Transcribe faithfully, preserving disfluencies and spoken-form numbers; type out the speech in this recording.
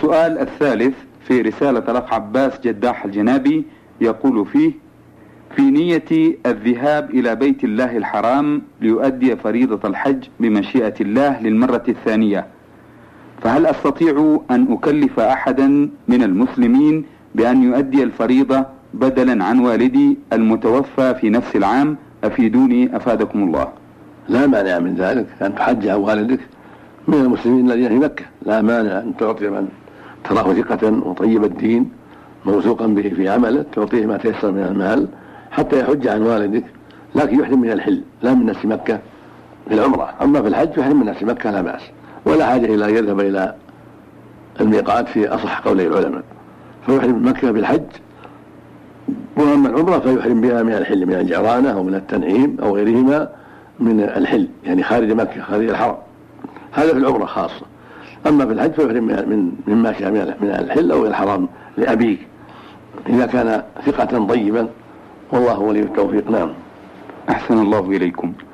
السؤال الثالث في رسالة الأخ عباس جداح الجنابي، يقول فيه: في نية الذهاب إلى بيت الله الحرام ليؤدي فريضة الحج بمشيئة الله للمرة الثانية، فهل أستطيع أن أكلف أحدا من المسلمين بأن يؤدي الفريضة بدلا عن والدي المتوفى في نفس العام؟ أفيدوني أفادكم الله. لا مانع من ذلك أن تحج عن والدك من المسلمين الذين في مكة، لا مانع أن تعطي من تراه ثقة وطيب الدين موثوقا به في عمله، تعطيه ما تيسر من المال حتى يحج عن والدك، لكن يحرم من الحل لا من نفس مكة في العمرة. أما في الحج يحرم من نفس مكة لا بأس، ولا حاجة إلى أن يذهب إلى الميقات في أصح قولي العلماء، فيحرم من مكة بالحج، وأما العمرة فيحرم بها من الحل، من الجعرانة أو من التنعيم أو غيرهما من الحل، يعني خارج مكة خارج الحرم، هذا في العمرة خاصة. أما في الحج فيحرم من مما شاء من الحل أو الحرام لأبيك إذا كان ثقة طيبا، والله ولي التوفيق. نعم. أحسن الله إليكم.